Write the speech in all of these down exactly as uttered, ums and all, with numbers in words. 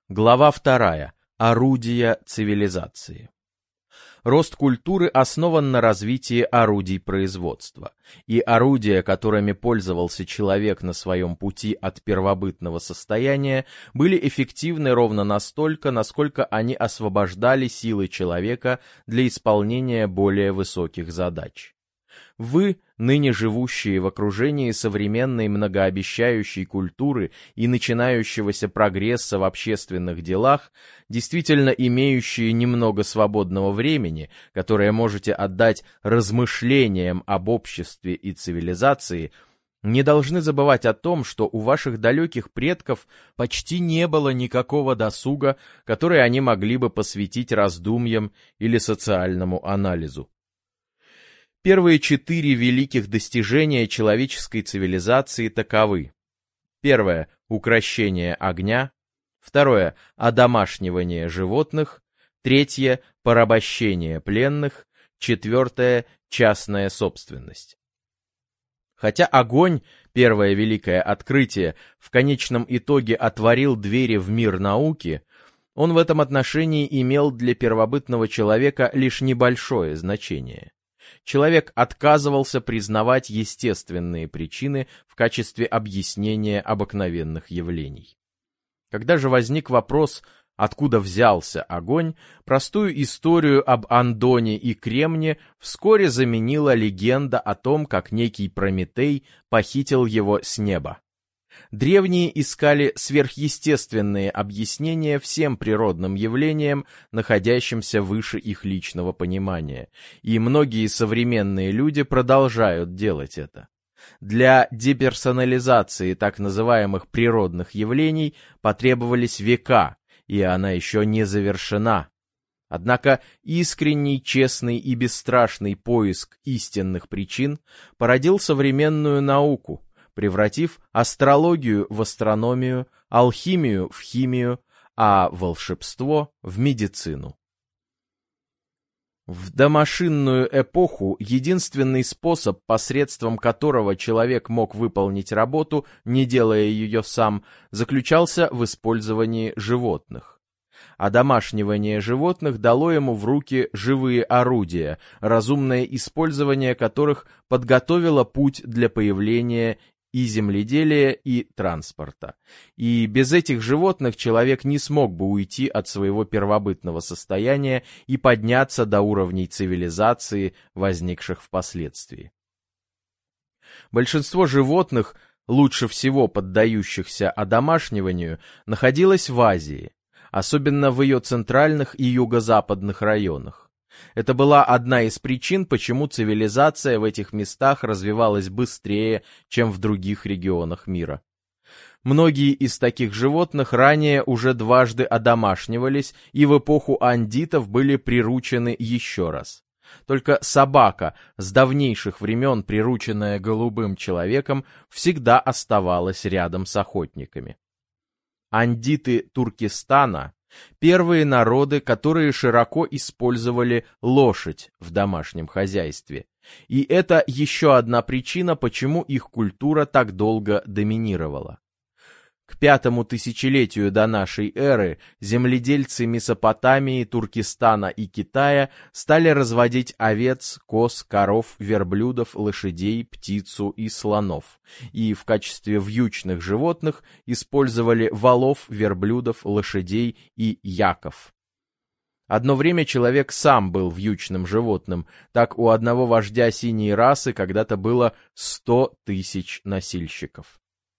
Глава вторая. Орудия цивилизации. Рост культуры основан на развитии орудий производства, и орудия, которыми пользовался человек на своем пути от первобытного состояния, были эффективны ровно настолько, насколько они освобождали силы человека для исполнения более высоких задач. Вы, ныне живущие в окружении современной многообещающей культуры и начинающегося прогресса в общественных делах, действительно имеющие немного свободного времени, которое можете отдать размышлениям об обществе и цивилизации, не должны забывать о том, что у ваших далеких предков почти не было никакого досуга, который они могли бы посвятить раздумьям или социальному анализу. Первые четыре великих достижения человеческой цивилизации таковы. Первое – укрощение огня. Второе – одомашнивание животных. Третье – порабощение пленных. Четвертое – частная собственность. Хотя огонь, первое великое открытие, в конечном итоге отворил двери в мир науки, он в этом отношении имел для первобытного человека лишь небольшое значение. Человек отказывался признавать естественные причины в качестве объяснения обыкновенных явлений. Когда же возник вопрос, откуда взялся огонь, простую историю об Андоне и Кремне вскоре заменила легенда о том, как некий Прометей похитил его с неба. Древние искали сверхъестественные объяснения всем природным явлениям, находящимся выше их личного понимания, и многие современные люди продолжают делать это. Для деперсонализации так называемых природных явлений потребовались века, и она еще не завершена. Однако искренний, честный и бесстрашный поиск истинных причин породил современную науку, превратив астрологию в астрономию, алхимию в химию, а волшебство в медицину. В домашинную эпоху единственный способ, посредством которого человек мог выполнить работу, не делая ее сам, заключался в использовании животных. Одомашнивание животных дало ему в руки живые орудия, разумное использование которых подготовило путь для появления и земледелия, и транспорта. И без этих животных человек не смог бы уйти от своего первобытного состояния и подняться до уровней цивилизации, возникших впоследствии. Большинство животных, лучше всего поддающихся одомашниванию, находилось в Азии, особенно в ее центральных и юго-западных районах. Это была одна из причин, почему цивилизация в этих местах развивалась быстрее, чем в других регионах мира. Многие из таких животных ранее уже дважды одомашнивались и в эпоху андитов были приручены еще раз. Только собака, с давнейших времен прирученная голубым человеком, всегда оставалась рядом с охотниками. Андиты Туркестана — первые народы, которые широко использовали лошадь в домашнем хозяйстве. И это еще одна причина, почему их культура так долго доминировала. К пятому тысячелетию до нашей эры земледельцы Месопотамии, Туркестана и Китая стали разводить овец, коз, коров, верблюдов, лошадей, птицу и слонов, и в качестве вьючных животных использовали волов, верблюдов, лошадей и яков. Одно время человек сам был вьючным животным, так у одного вождя синей расы когда-то было сто тысяч носильщиков.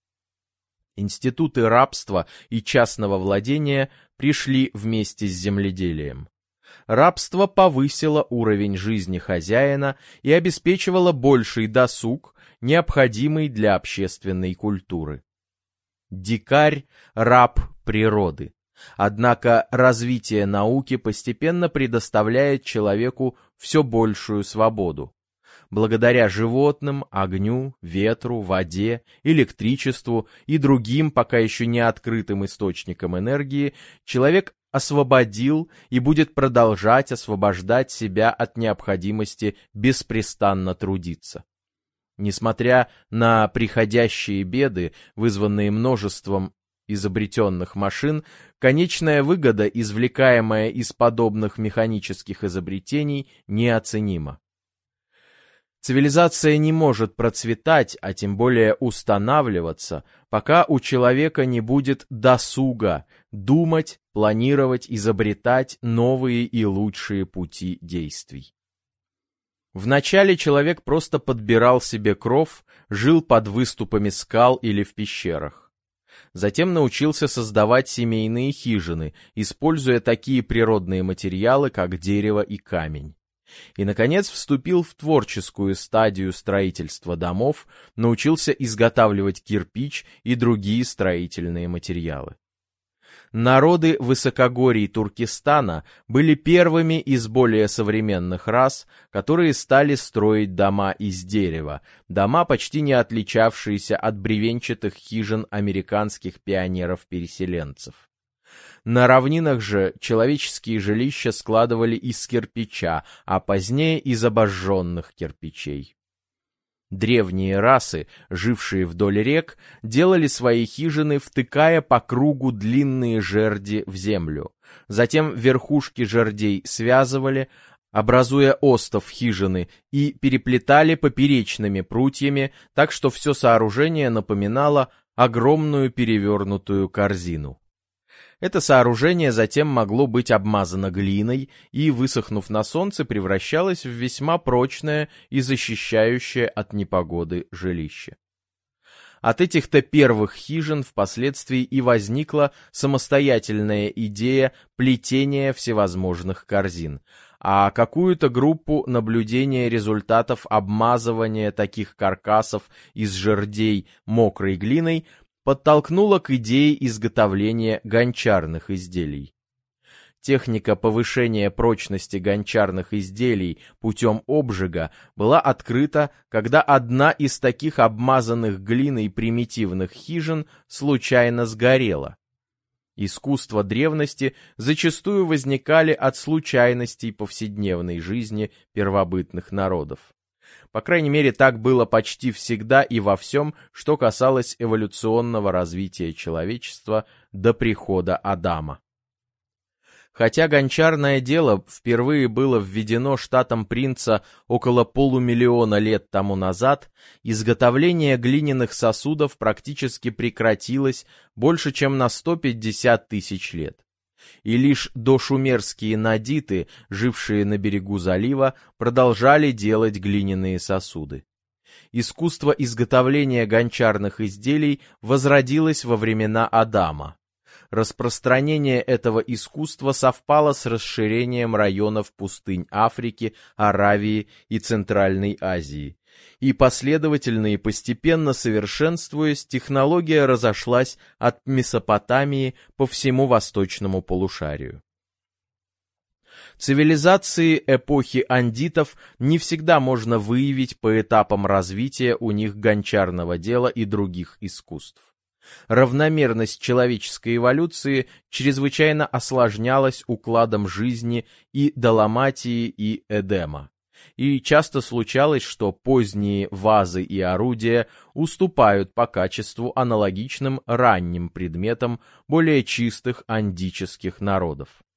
Институты рабства и частного владения пришли вместе с земледелием. Рабство повысило уровень жизни хозяина и обеспечивало больший досуг, необходимый для общественной культуры. Дикарь – раб природы. Однако развитие науки постепенно предоставляет человеку все большую свободу. Благодаря животным, огню, ветру, воде, электричеству и другим пока еще не открытым источникам энергии, человек освободил и будет продолжать освобождать себя от необходимости беспрестанно трудиться. Несмотря на приходящие беды, вызванные множеством изобретенных машин, конечная выгода, извлекаемая из подобных механических изобретений, неоценима. Цивилизация не может процветать, а тем более устанавливаться, пока у человека не будет досуга думать, планировать, изобретать новые и лучшие пути действий. Вначале человек просто подбирал себе кров, жил под выступами скал или в пещерах. Затем научился создавать семейные хижины, используя такие природные материалы, как дерево и камень. И, наконец, вступил в творческую стадию строительства домов, научился изготавливать кирпич и другие строительные материалы. Народы высокогорий Туркестана были первыми из более современных рас, которые стали строить дома из дерева, дома, почти не отличавшиеся от бревенчатых хижин американских пионеров-переселенцев. На равнинах же человеческие жилища складывали из кирпича, а позднее из обожженных кирпичей. Древние расы, жившие вдоль рек, делали свои хижины, втыкая по кругу длинные жерди в землю. Затем верхушки жердей связывали, образуя остов хижины, и переплетали поперечными прутьями, так что все сооружение напоминало огромную перевернутую корзину. Это сооружение затем могло быть обмазано глиной и, высохнув на солнце, превращалось в весьма прочное и защищающее от непогоды жилище. От этих-то первых хижин впоследствии и возникла самостоятельная идея плетения всевозможных корзин, а какую-то группу наблюдения результатов обмазывания таких каркасов из жердей мокрой глиной подтолкнула к идее изготовления гончарных изделий. Техника повышения прочности гончарных изделий путем обжига была открыта, когда одна из таких обмазанных глиной примитивных хижин случайно сгорела. Искусства древности зачастую возникали от случайностей повседневной жизни первобытных народов. По крайней мере, так было почти всегда и во всем, что касалось эволюционного развития человечества до прихода Адама. Хотя гончарное дело впервые было введено штатом Принца около полумиллиона лет тому назад, изготовление глиняных сосудов практически прекратилось больше, чем на сто пятьдесят тысяч лет. И лишь дошумерские надиты, жившие на берегу залива, продолжали делать глиняные сосуды. Искусство изготовления гончарных изделий возродилось во времена Адама. Распространение этого искусства совпало с расширением районов пустынь Африки, Аравии и Центральной Азии. И последовательно и постепенно совершенствуясь, технология разошлась от Месопотамии по всему восточному полушарию. Цивилизации эпохи андитов не всегда можно выявить по этапам развития у них гончарного дела и других искусств. Равномерность человеческой эволюции чрезвычайно осложнялась укладом жизни и Далматии и Эдема. И часто случалось, что поздние вазы и орудия уступают по качеству аналогичным ранним предметам более чистых андических народов.